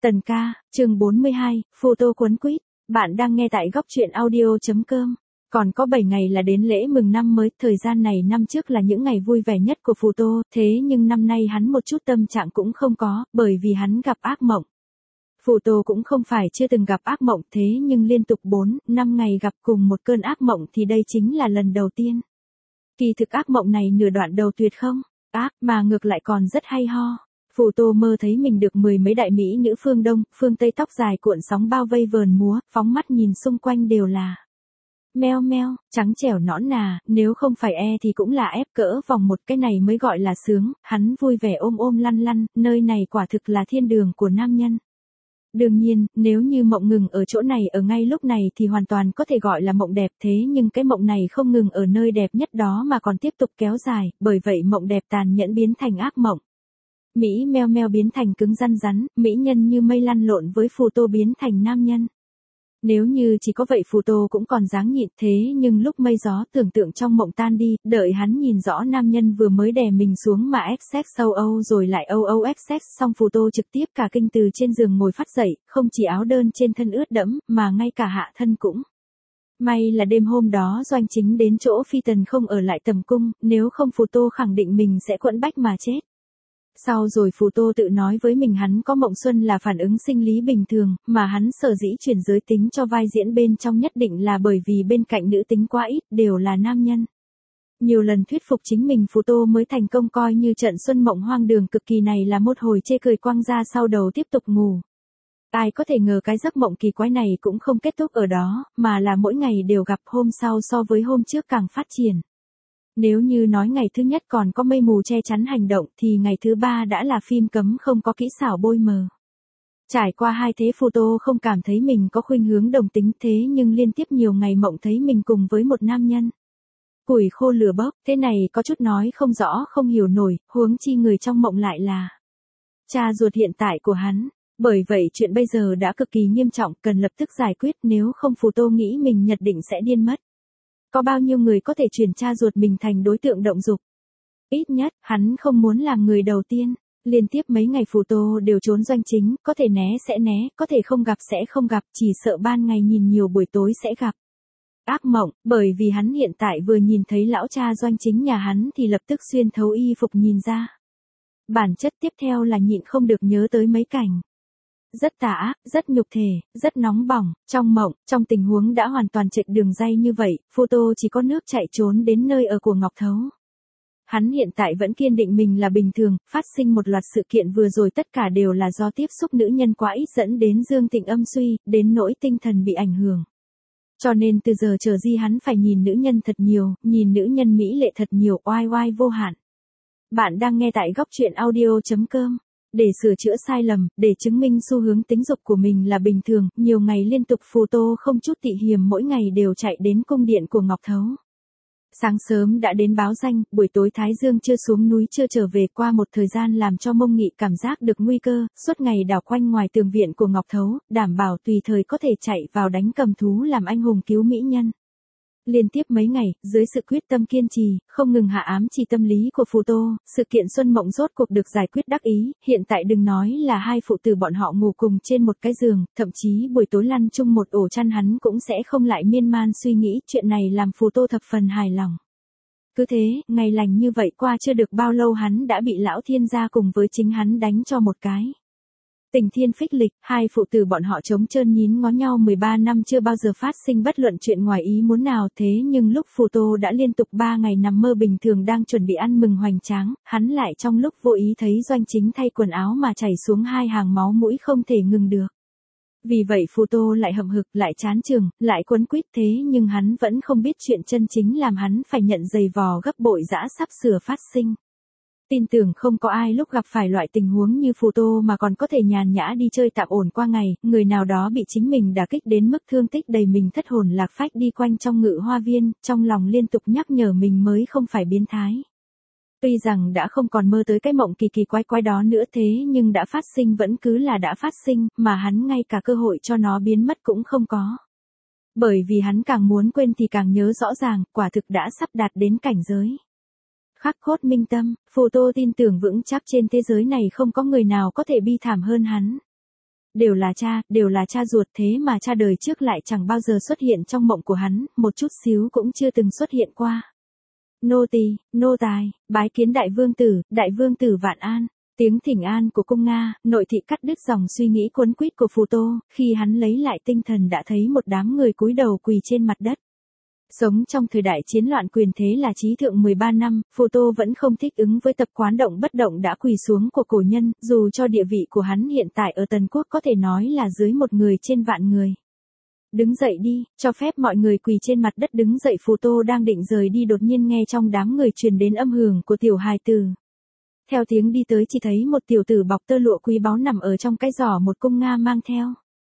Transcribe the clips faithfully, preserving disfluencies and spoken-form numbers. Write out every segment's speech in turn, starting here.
Tần ca, chương bốn mươi hai, photo cuốn quýt. Bạn đang nghe tại góc truyện audio.com. Còn có bảy ngày là đến lễ mừng năm mới, thời gian này năm trước là những ngày vui vẻ nhất của Photo, thế nhưng năm nay hắn một chút tâm trạng cũng không có, bởi vì hắn gặp ác mộng. Photo cũng không phải chưa từng gặp ác mộng, thế nhưng liên tục bốn, năm ngày gặp cùng một cơn ác mộng thì đây chính là lần đầu tiên. Kỳ thực ác mộng này nửa đoạn đầu tuyệt không? Ác mà ngược lại còn rất hay ho. Photo mơ thấy mình được mười mấy đại mỹ nữ phương Đông, phương Tây tóc dài cuộn sóng bao vây vờn múa, phóng mắt nhìn xung quanh đều là meo meo, trắng trẻo nõn nà, nếu không phải e thì cũng là ép cỡ vòng một, cái này mới gọi là sướng, hắn vui vẻ ôm ôm lăn lăn, nơi này quả thực là thiên đường của nam nhân. Đương nhiên, nếu như mộng ngừng ở chỗ này ở ngay lúc này thì hoàn toàn có thể gọi là mộng đẹp, thế nhưng cái mộng này không ngừng ở nơi đẹp nhất đó mà còn tiếp tục kéo dài, bởi vậy mộng đẹp tàn nhẫn biến thành ác mộng. Mỹ meo meo biến thành cứng rắn rắn, mỹ nhân như mây lăn lộn với Photo biến thành nam nhân. Nếu như chỉ có vậy Photo cũng còn dáng nhịn, thế nhưng lúc mây gió tưởng tượng trong mộng tan đi, đợi hắn nhìn rõ nam nhân vừa mới đè mình xuống mà ép sex sâu âu rồi lại âu âu ép sex xong Photo trực tiếp cả kinh từ trên giường ngồi phát dậy, không chỉ áo đơn trên thân ướt đẫm, mà ngay cả hạ thân cũng. May là đêm hôm đó Doanh Chính đến chỗ phi tần không ở lại tầm cung, nếu không Photo khẳng định mình sẽ quẫn bách mà chết. Sau rồi Photo tự nói với mình hắn có mộng xuân là phản ứng sinh lý bình thường, mà hắn sở dĩ chuyển giới tính cho vai diễn bên trong nhất định là bởi vì bên cạnh nữ tính quá ít, đều là nam nhân. Nhiều lần thuyết phục chính mình Photo mới thành công coi như trận xuân mộng hoang đường cực kỳ này là một hồi chê cười quăng ra sau đầu tiếp tục ngủ. Ai có thể ngờ cái giấc mộng kỳ quái này cũng không kết thúc ở đó, mà là mỗi ngày đều gặp hôm sau so với hôm trước càng phát triển. Nếu như nói ngày thứ nhất còn có mây mù che chắn hành động thì ngày thứ ba đã là phim cấm không có kỹ xảo bôi mờ. Trải qua hai thế Photo không cảm thấy mình có khuynh hướng đồng tính thế nhưng liên tiếp nhiều ngày mộng thấy mình cùng với một nam nhân. Củi khô lửa bốc, thế này có chút nói không rõ không hiểu nổi, huống chi người trong mộng lại là cha ruột hiện tại của hắn. Bởi vậy chuyện bây giờ đã cực kỳ nghiêm trọng, cần lập tức giải quyết, nếu không Photo nghĩ mình nhất định sẽ điên mất. Có bao nhiêu người có thể chuyển cha ruột mình thành đối tượng động dục? Ít nhất, hắn không muốn làm người đầu tiên. Liên tiếp mấy ngày Photo đều trốn Doanh Chính, có thể né sẽ né, có thể không gặp sẽ không gặp, chỉ sợ ban ngày nhìn nhiều buổi tối sẽ gặp. Ác mộng, bởi vì hắn hiện tại vừa nhìn thấy lão cha Doanh Chính nhà hắn thì lập tức xuyên thấu y phục nhìn ra. Bản chất tiếp theo là nhịn không được nhớ tới mấy cảnh. Rất tà ác, rất nhục thể, rất nóng bỏng, trong mộng, trong tình huống đã hoàn toàn chệch đường ray như vậy, Photo chỉ có nước chạy trốn đến nơi ở của Ngọc Thấu. Hắn hiện tại vẫn kiên định mình là bình thường, phát sinh một loạt sự kiện vừa rồi tất cả đều là do tiếp xúc nữ nhân quá ít dẫn đến dương thịnh âm suy, đến nỗi tinh thần bị ảnh hưởng. Cho nên từ giờ trở đi hắn phải nhìn nữ nhân thật nhiều, nhìn nữ nhân mỹ lệ thật nhiều, oai oai vô hạn. Bạn đang nghe tại góc truyện audio.com. Để sửa chữa sai lầm, để chứng minh xu hướng tính dục của mình là bình thường, nhiều ngày liên tục Photo không chút tị hiềm mỗi ngày đều chạy đến cung điện của Ngọc Thấu. Sáng sớm đã đến báo danh, buổi tối Thái Dương chưa xuống núi chưa trở về, qua một thời gian làm cho Mông Nghị cảm giác được nguy cơ, suốt ngày đảo quanh ngoài tường viện của Ngọc Thấu, đảm bảo tùy thời có thể chạy vào đánh cầm thú làm anh hùng cứu mỹ nhân. Liên tiếp mấy ngày, dưới sự quyết tâm kiên trì, không ngừng hạ ám chỉ tâm lý của Photo, sự kiện xuân mộng rốt cuộc được giải quyết đắc ý, hiện tại đừng nói là hai phụ tử bọn họ ngủ cùng trên một cái giường, thậm chí buổi tối lăn chung một ổ chăn hắn cũng sẽ không lại miên man suy nghĩ, chuyện này làm Photo thập phần hài lòng. Cứ thế, ngày lành như vậy qua chưa được bao lâu hắn đã bị lão thiên gia cùng với chính hắn đánh cho một cái. Tình thiên phích lịch, hai phụ tử bọn họ trống trơn nhín ngó nhau mười ba năm chưa bao giờ phát sinh bất luận chuyện ngoài ý muốn nào, thế nhưng lúc Photo đã liên tục ba ngày nằm mơ bình thường đang chuẩn bị ăn mừng hoành tráng, hắn lại trong lúc vô ý thấy Doanh Chính thay quần áo mà chảy xuống hai hàng máu mũi không thể ngừng được. Vì vậy Photo lại hậm hực, lại chán chường, lại quấn quýt, thế nhưng hắn vẫn không biết chuyện chân chính làm hắn phải nhận giày vò gấp bội dã sắp sửa phát sinh. Tin tưởng không có ai lúc gặp phải loại tình huống như Photo mà còn có thể nhàn nhã đi chơi tạm ổn qua ngày, người nào đó bị chính mình đả kích đến mức thương tích đầy mình thất hồn lạc phách đi quanh trong ngự hoa viên, trong lòng liên tục nhắc nhở mình mới không phải biến thái. Tuy rằng đã không còn mơ tới cái mộng kỳ kỳ quái quái đó nữa thế nhưng đã phát sinh vẫn cứ là đã phát sinh, mà hắn ngay cả cơ hội cho nó biến mất cũng không có. Bởi vì hắn càng muốn quên thì càng nhớ rõ ràng, quả thực đã sắp đạt đến cảnh giới khắc cốt minh tâm. Photo tin tưởng vững chắc trên thế giới này không có người nào có thể bi thảm hơn hắn. Đều là cha, đều là cha ruột, thế mà cha đời trước lại chẳng bao giờ xuất hiện trong mộng của hắn, một chút xíu cũng chưa từng xuất hiện qua. Nô tỳ, nô tài, bái kiến đại vương tử, đại vương tử vạn an. Tiếng thỉnh an của cung Nga, nội thị cắt đứt dòng suy nghĩ cuốn quýt của Phù Tô, khi hắn lấy lại tinh thần đã thấy một đám người cúi đầu quỳ trên mặt đất. Sống trong thời đại chiến loạn quyền thế là trí thượng mười ba năm, Phù Tô vẫn không thích ứng với tập quán động bất động đã quỳ xuống của cổ nhân, dù cho địa vị của hắn hiện tại ở Tần Quốc có thể nói là dưới một người trên vạn người. Đứng dậy đi, cho phép mọi người quỳ trên mặt đất đứng dậy. Phù Tô đang định rời đi đột nhiên nghe trong đám người truyền đến âm hưởng của tiểu hài tử. Theo tiếng đi tới chỉ thấy một tiểu tử bọc tơ lụa quý báu nằm ở trong cái giỏ một cung Nga mang theo.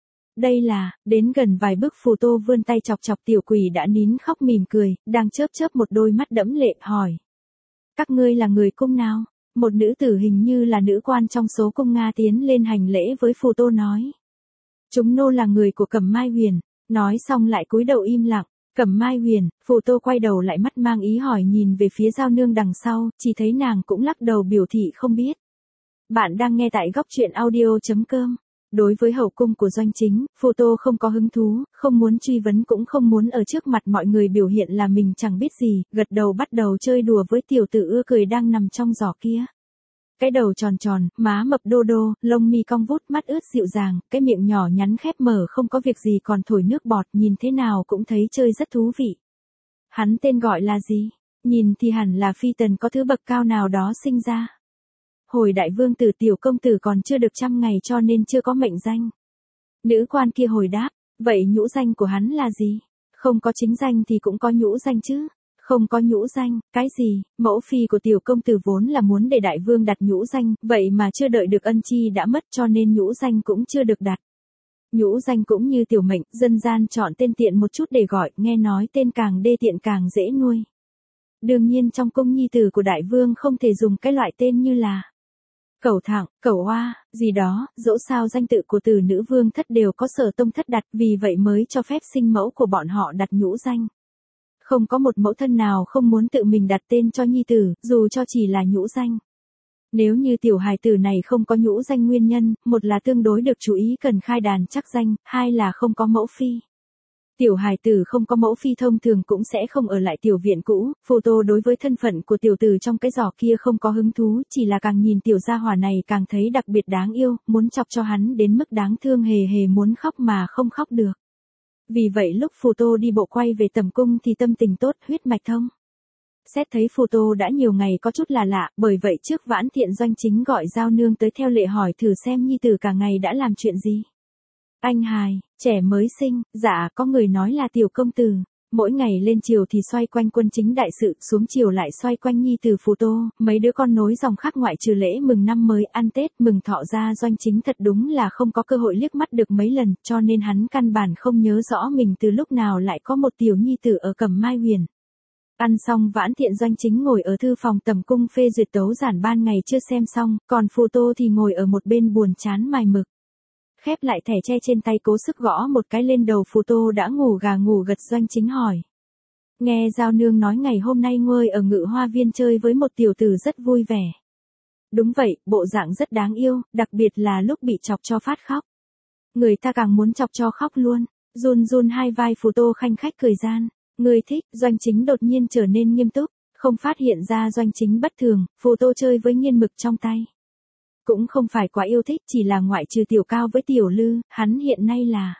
Đây là, đến gần vài bước Phù Tô vươn tay chọc chọc tiểu quỷ đã nín khóc mỉm cười, đang chớp chớp một đôi mắt đẫm lệ, hỏi. Các ngươi là người cung nào? Một nữ tử hình như là nữ quan trong số cung Nga tiến lên hành lễ với Phù Tô nói. Chúng nô là người của Cẩm Mai Huyền, nói xong lại cúi đầu im lặng. Cẩm Mai Huyền, Phù Tô quay đầu lại mắt mang ý hỏi nhìn về phía Giao Nương đằng sau, chỉ thấy nàng cũng lắc đầu biểu thị không biết. Bạn đang nghe tại góc truyện audio chấm com. Đối với hậu cung của Doanh Chính, Phù Tô không có hứng thú, không muốn truy vấn cũng không muốn ở trước mặt mọi người biểu hiện là mình chẳng biết gì, gật đầu bắt đầu chơi đùa với tiểu tử ưa cười đang nằm trong giỏ kia. Cái đầu tròn tròn, má mập đô đô, lông mi cong vút, mắt ướt dịu dàng, cái miệng nhỏ nhắn khép mở không có việc gì còn thổi nước bọt, nhìn thế nào cũng thấy chơi rất thú vị. Hắn tên gọi là gì? Nhìn thì hẳn là phi tần có thứ bậc cao nào đó sinh ra. Hồi đại vương tử tiểu công tử còn chưa được trăm ngày cho nên chưa có mệnh danh. Nữ quan kia hồi đáp, vậy nhũ danh của hắn là gì? Không có chính danh thì cũng có nhũ danh chứ. Không có nhũ danh, cái gì? Mẫu phi của tiểu công tử vốn là muốn để đại vương đặt nhũ danh, vậy mà chưa đợi được ân chi đã mất cho nên nhũ danh cũng chưa được đặt. Nhũ danh cũng như tiểu mệnh, dân gian chọn tên tiện một chút để gọi, nghe nói tên càng đê tiện càng dễ nuôi. Đương nhiên trong cung nhi tử của đại vương không thể dùng cái loại tên như là Cẩu Thẳng, Cẩu Hoa, gì đó, dẫu sao danh tự của từ nữ vương thất đều có Sở tông thất đặt, vì vậy mới cho phép sinh mẫu của bọn họ đặt nhũ danh. Không có một mẫu thân nào không muốn tự mình đặt tên cho nhi tử, dù cho chỉ là nhũ danh. Nếu như tiểu hài tử này không có nhũ danh nguyên nhân, một là tương đối được chú ý cần khai đàn chắc danh, hai là không có mẫu phi. Tiểu hài tử không có mẫu phi thông thường cũng sẽ không ở lại tiểu viện cũ. Phù Tô đối với thân phận của tiểu tử trong cái giỏ kia không có hứng thú, chỉ là càng nhìn tiểu gia hỏa này càng thấy đặc biệt đáng yêu, muốn chọc cho hắn đến mức đáng thương hề hề muốn khóc mà không khóc được. Vì vậy lúc Phù Tô đi bộ quay về tầm cung thì tâm tình tốt, huyết mạch thông. Xét thấy Phù Tô đã nhiều ngày có chút là lạ, bởi vậy trước Vãn Thiện Doanh Chính gọi Giao Nương tới theo lệ hỏi thử xem nhi tử cả ngày đã làm chuyện gì. Anh hài, trẻ mới sinh, dạ có người nói là tiểu công tử, mỗi ngày lên chiều thì xoay quanh quân chính đại sự, xuống chiều lại xoay quanh nhi tử Phù Tô, mấy đứa con nối dòng khác ngoại trừ lễ mừng năm mới, ăn Tết, mừng thọ ra Doanh Chính thật đúng là không có cơ hội liếc mắt được mấy lần, cho nên hắn căn bản không nhớ rõ mình từ lúc nào lại có một tiểu nhi tử ở Cẩm Mai Huyền. Ăn xong Vãn Thiện Doanh Chính ngồi ở thư phòng tầm cung phê duyệt tấu giản ban ngày chưa xem xong, còn Phù Tô thì ngồi ở một bên buồn chán mài mực. Khép lại thẻ tre trên tay cố sức gõ một cái lên đầu Phù Tô đã ngủ gà ngủ gật. Doanh Chính hỏi. Nghe Giao Nương nói ngày hôm nay nguôi ở Ngự Hoa Viên chơi với một tiểu tử rất vui vẻ. Đúng vậy, bộ dạng rất đáng yêu, đặc biệt là lúc bị chọc cho phát khóc. Người ta càng muốn chọc cho khóc luôn, run run hai vai Phù Tô khanh khách cười gian. Người thích, Doanh Chính đột nhiên trở nên nghiêm túc, không phát hiện ra Doanh Chính bất thường, Phù Tô chơi với nghiên mực trong tay. Cũng không phải quá yêu thích, chỉ là ngoại trừ tiểu cao với tiểu lư, hắn hiện nay là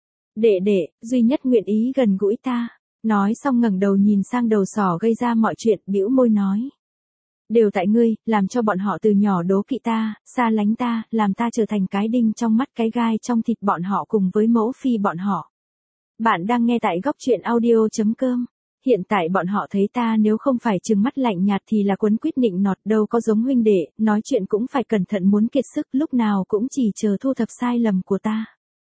đệ đệ, duy nhất nguyện ý gần gũi ta. Nói xong ngẩng đầu nhìn sang đầu sỏ gây ra mọi chuyện, bĩu môi nói. Đều tại ngươi, làm cho bọn họ từ nhỏ đố kỵ ta, xa lánh ta, làm ta trở thành cái đinh trong mắt cái gai trong thịt bọn họ cùng với mẫu phi bọn họ. Bạn đang nghe tại góc truyện audio chấm com. Hiện tại bọn họ thấy ta nếu không phải trừng mắt lạnh nhạt thì là quấn quýt nịnh nọt, đâu có giống huynh đệ, nói chuyện cũng phải cẩn thận muốn kiệt sức, lúc nào cũng chỉ chờ thu thập sai lầm của ta.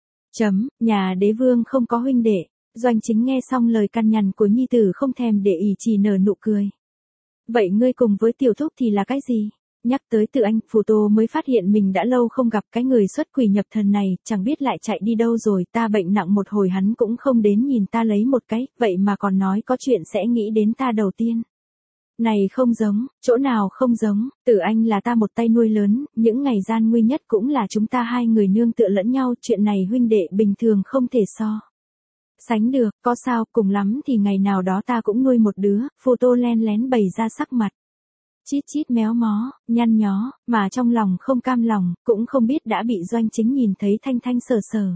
Chấm, nhà đế vương không có huynh đệ. Doanh Chính nghe xong lời căn nhằn của nhi tử không thèm để ý chỉ nở nụ cười. Vậy ngươi cùng với tiểu thúc thì là cái gì? Nhắc tới Từ Anh, Phù Tô mới phát hiện mình đã lâu không gặp cái người xuất quỷ nhập thần này, chẳng biết lại chạy đi đâu rồi, ta bệnh nặng một hồi hắn cũng không đến nhìn ta lấy một cái, vậy mà còn nói có chuyện sẽ nghĩ đến ta đầu tiên. Này không giống, chỗ nào không giống, Tử Anh là ta một tay nuôi lớn, những ngày gian nguy nhất cũng là chúng ta hai người nương tựa lẫn nhau, chuyện này huynh đệ bình thường không thể so sánh được, có sao, cùng lắm thì ngày nào đó ta cũng nuôi một đứa, Phù Tô len lén bày ra sắc mặt. Chít chít méo mó, nhăn nhó, mà trong lòng không cam lòng, cũng không biết đã bị Doanh Chính nhìn thấy thanh thanh sờ sờ.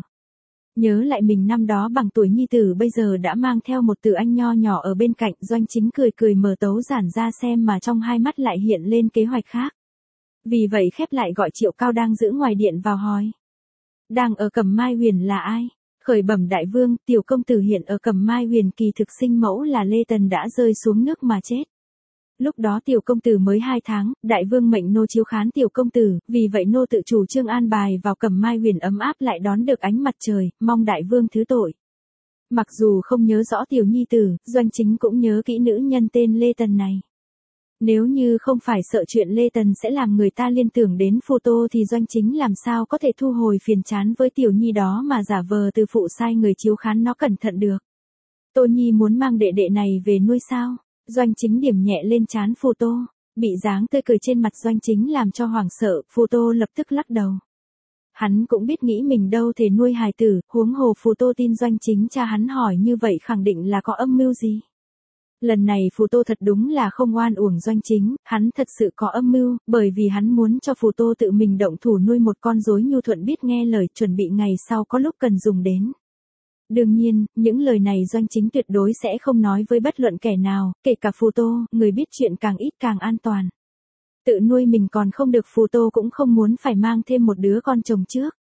Nhớ lại mình năm đó bằng tuổi nhi tử bây giờ đã mang theo một Tử Anh nho nhỏ ở bên cạnh, Doanh Chính cười cười mở tấu giản ra xem mà trong hai mắt lại hiện lên kế hoạch khác. Vì vậy khép lại gọi Triệu Cao đang giữ ngoài điện vào hỏi. Đang ở Cẩm Mai Huyền là ai? Khởi bẩm đại vương, tiểu công tử hiện ở Cẩm Mai Huyền, kỳ thực sinh mẫu là Lê Tần đã rơi xuống nước mà chết. Lúc đó tiểu công tử mới hai tháng, đại vương mệnh nô chiếu khán tiểu công tử, vì vậy nô tự chủ trương an bài vào Cẩm Mai Huyền ấm áp lại đón được ánh mặt trời, mong đại vương thứ tội. Mặc dù không nhớ rõ tiểu nhi tử, Doanh Chính cũng nhớ kỹ nữ nhân tên Lê Tần này. Nếu như không phải sợ chuyện Lê Tần sẽ làm người ta liên tưởng đến Phù Tô thì Doanh Chính làm sao có thể thu hồi phiền chán với tiểu nhi đó mà giả vờ từ phụ sai người chiếu khán nó cẩn thận được. Tô Nhi muốn mang đệ đệ này về nuôi sao? Doanh Chính điểm nhẹ lên trán Phù Tô, bị dáng tươi cười trên mặt Doanh Chính làm cho hoảng sợ, Phù Tô lập tức lắc đầu. Hắn cũng biết nghĩ mình đâu thể nuôi hài tử, huống hồ Phù Tô tin Doanh Chính cha hắn hỏi như vậy khẳng định là có âm mưu gì. Lần này Phù Tô thật đúng là không oan uổng Doanh Chính, hắn thật sự có âm mưu, bởi vì hắn muốn cho Phù Tô tự mình động thủ nuôi một con rối nhu thuận biết nghe lời, chuẩn bị ngày sau có lúc cần dùng đến. Đương nhiên, những lời này Doanh Chính tuyệt đối sẽ không nói với bất luận kẻ nào, kể cả Phù Tô, người biết chuyện càng ít càng an toàn. Tự nuôi mình còn không được, Phù Tô cũng không muốn phải mang thêm một đứa con chồng trước.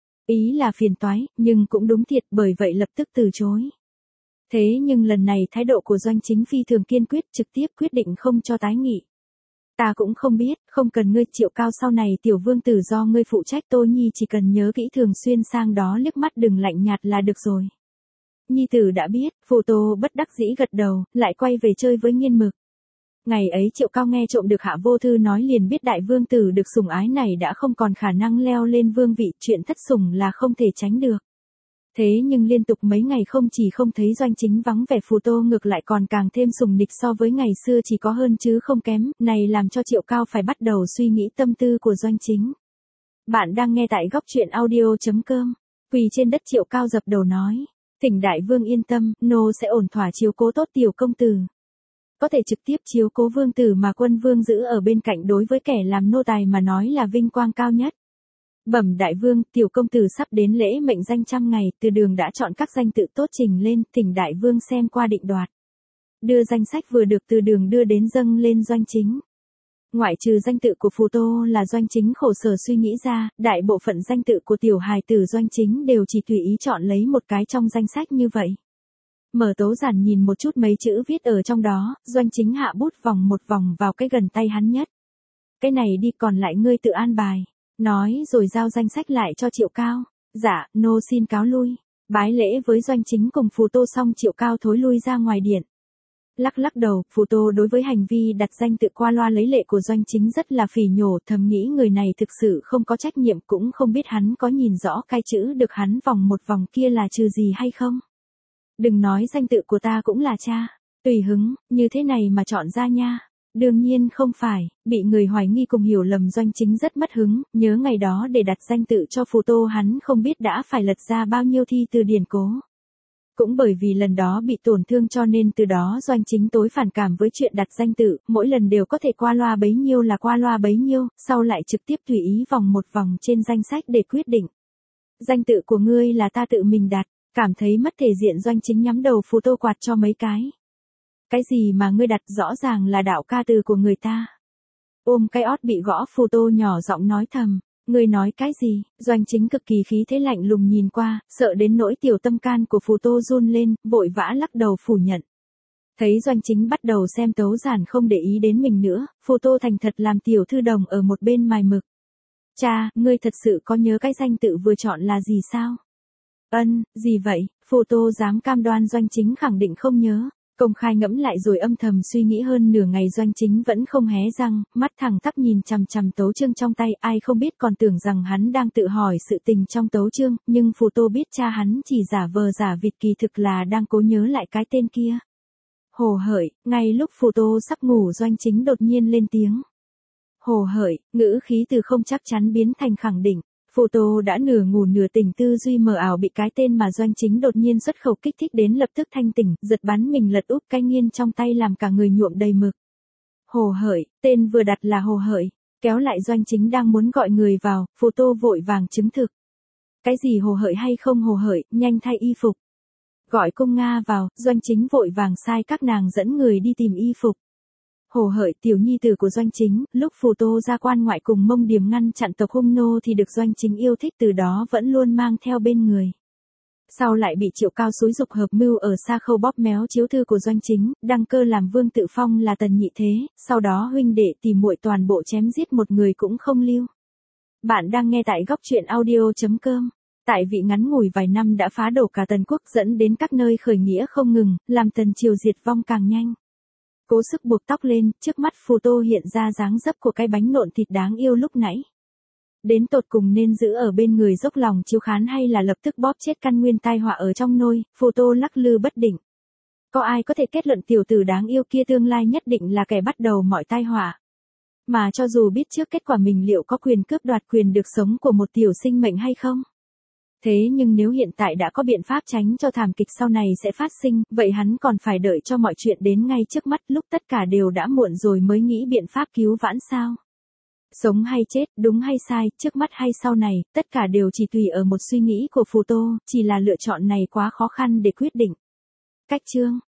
Ý là phiền toái, nhưng cũng đúng thiệt, bởi vậy lập tức từ chối. Thế nhưng lần này thái độ của Doanh Chính phi thường kiên quyết, trực tiếp quyết định không cho tái nghị. Ta cũng không biết, không cần ngươi Triệu Cao, sau này tiểu vương tử do ngươi phụ trách, Tô Nhi chỉ cần nhớ kỹ thường xuyên sang đó liếc mắt đừng lạnh nhạt là được rồi. Nhi tử đã biết, Phù Tô bất đắc dĩ gật đầu, lại quay về chơi với Nghiên Mực. Ngày ấy Triệu Cao nghe trộm được Hạ Vô Thư nói liền biết đại vương tử được sủng ái này đã không còn khả năng leo lên vương vị, chuyện thất sủng là không thể tránh được. Thế nhưng liên tục mấy ngày không chỉ không thấy Doanh Chính vắng vẻ, Phù Tô ngược lại còn càng thêm sùng nịch, so với ngày xưa chỉ có hơn chứ không kém, này làm cho Triệu Cao phải bắt đầu suy nghĩ tâm tư của Doanh Chính. Bạn đang nghe tại góc truyện audio chấm com, quỳ trên đất Triệu Cao dập đầu nói, thỉnh đại vương yên tâm, nô sẽ ổn thỏa chiếu cố tốt tiểu công tử. Có thể trực tiếp chiếu cố vương tử mà quân vương giữ ở bên cạnh đối với kẻ làm nô tài mà nói là vinh quang cao nhất. Bẩm đại vương, tiểu công tử sắp đến lễ mệnh danh trăm ngày, Từ Đường đã chọn các danh tự tốt trình lên, thỉnh đại vương xem qua định đoạt. Đưa danh sách vừa được Từ Đường đưa đến dâng lên Doanh Chính. Ngoại trừ danh tự của Phù Tô là Doanh Chính khổ sở suy nghĩ ra, đại bộ phận danh tự của tiểu hài tử Doanh Chính đều chỉ tùy ý chọn lấy một cái trong danh sách như vậy. Mở tấu giản nhìn một chút mấy chữ viết ở trong đó, Doanh Chính hạ bút vòng một vòng vào cái gần tay hắn nhất. Cái này đi, còn lại ngươi tự an bài. Nói rồi giao danh sách lại cho Triệu Cao. Dạ, nô xin cáo lui. Bái lễ với Doanh Chính cùng Phù Tô xong, Triệu Cao thối lui ra ngoài điện. Lắc lắc đầu, Phù Tô đối với hành vi đặt danh tự qua loa lấy lệ của Doanh Chính rất là phỉ nhổ, thầm nghĩ người này thực sự không có trách nhiệm, cũng không biết hắn có nhìn rõ cái chữ được hắn vòng một vòng kia là trừ gì hay không. Đừng nói danh tự của ta cũng là cha. Tùy hứng, như thế này mà chọn ra nha. Đương nhiên không phải, bị người hoài nghi cùng hiểu lầm, Doanh Chính rất mất hứng, nhớ ngày đó để đặt danh tự cho Phù Tô hắn không biết đã phải lật ra bao nhiêu thi từ điển cố. Cũng bởi vì lần đó bị tổn thương cho nên từ đó Doanh Chính tối phản cảm với chuyện đặt danh tự, mỗi lần đều có thể qua loa bấy nhiêu là qua loa bấy nhiêu, sau lại trực tiếp tùy ý vòng một vòng trên danh sách để quyết định. Danh tự của ngươi là ta tự mình đặt, cảm thấy mất thể diện, Doanh Chính nhắm đầu Phù Tô quạt cho mấy cái. Cái gì mà ngươi đặt, rõ ràng là đạo ca từ của người ta. Ôm cái ót bị gõ, Phù Tô nhỏ giọng nói thầm, ngươi nói cái gì? Doanh Chính cực kỳ khí thế lạnh lùng nhìn qua, sợ đến nỗi tiểu tâm can của Phù Tô run lên, vội vã lắc đầu phủ nhận. Thấy Doanh Chính bắt đầu xem tấu giản không để ý đến mình nữa, Phù Tô thành thật làm tiểu thư đồng ở một bên mài mực. Cha, ngươi thật sự có nhớ cái danh tự vừa chọn là gì sao? Ân, gì vậy? Phù Tô dám cam đoan Doanh Chính khẳng định không nhớ. Công khai ngẫm lại rồi âm thầm suy nghĩ hơn nửa ngày, Doanh Chính vẫn không hé răng, mắt thẳng tắp nhìn chằm chằm tấu chương trong tay, ai không biết còn tưởng rằng hắn đang tự hỏi sự tình trong tấu chương, nhưng Phù Tô biết cha hắn chỉ giả vờ giả vịt, kỳ thực là đang cố nhớ lại cái tên kia. Hồ hởi, ngay lúc Phù Tô sắp ngủ Doanh Chính đột nhiên lên tiếng. Hồ hởi, ngữ khí từ không chắc chắn biến thành khẳng định. Phù Tô đã nửa ngủ nửa tỉnh tư duy mờ ảo bị cái tên mà Doanh Chính đột nhiên xuất khẩu kích thích đến lập tức thanh tỉnh, giật bắn mình lật úp cái nghiên trong tay làm cả người nhuộm đầy mực. Hồ hởi, tên vừa đặt là Hồ hởi, kéo lại Doanh Chính đang muốn gọi người vào, Phù Tô vội vàng chứng thực. Cái gì hồ hởi hay không hồ hởi, nhanh thay y phục. Gọi cung Nga vào, Doanh Chính vội vàng sai các nàng dẫn người đi tìm y phục. Hồ hởi tiểu nhi tử của Doanh Chính, lúc Phù Tô ra quan ngoại cùng Mông Điềm ngăn chặn tộc hung nô thì được Doanh Chính yêu thích từ đó vẫn luôn mang theo bên người. Sau lại bị Triệu Cao xúi dục hợp mưu ở Sa Khâu bóp méo chiếu thư của Doanh Chính, đăng cơ làm vương tự phong là Tần Nhị Thế, sau đó huynh đệ tìm muội toàn bộ chém giết một người cũng không lưu. Bạn đang nghe tại góc truyện audio chấm com. Tại vị ngắn ngủi vài năm đã phá đổ cả Tần quốc dẫn đến các nơi khởi nghĩa không ngừng, làm Tần triều diệt vong càng nhanh. Cố sức buộc tóc lên, trước mắt Phù Tô hiện ra dáng dấp của cái bánh nộn thịt đáng yêu lúc nãy. Đến tột cùng nên giữ ở bên người dốc lòng chiếu khán hay là lập tức bóp chết căn nguyên tai họa ở trong nôi, Phù Tô lắc lư bất định. Có ai có thể kết luận tiểu tử đáng yêu kia tương lai nhất định là kẻ bắt đầu mọi tai họa. Mà cho dù biết trước kết quả mình liệu có quyền cướp đoạt quyền được sống của một tiểu sinh mệnh hay không? Thế nhưng nếu hiện tại đã có biện pháp tránh cho thảm kịch sau này sẽ phát sinh, vậy hắn còn phải đợi cho mọi chuyện đến ngay trước mắt lúc tất cả đều đã muộn rồi mới nghĩ biện pháp cứu vãn sao? Sống hay chết, đúng hay sai, trước mắt hay sau này, tất cả đều chỉ tùy ở một suy nghĩ của Phù Tô, chỉ là lựa chọn này quá khó khăn để quyết định. Cách chương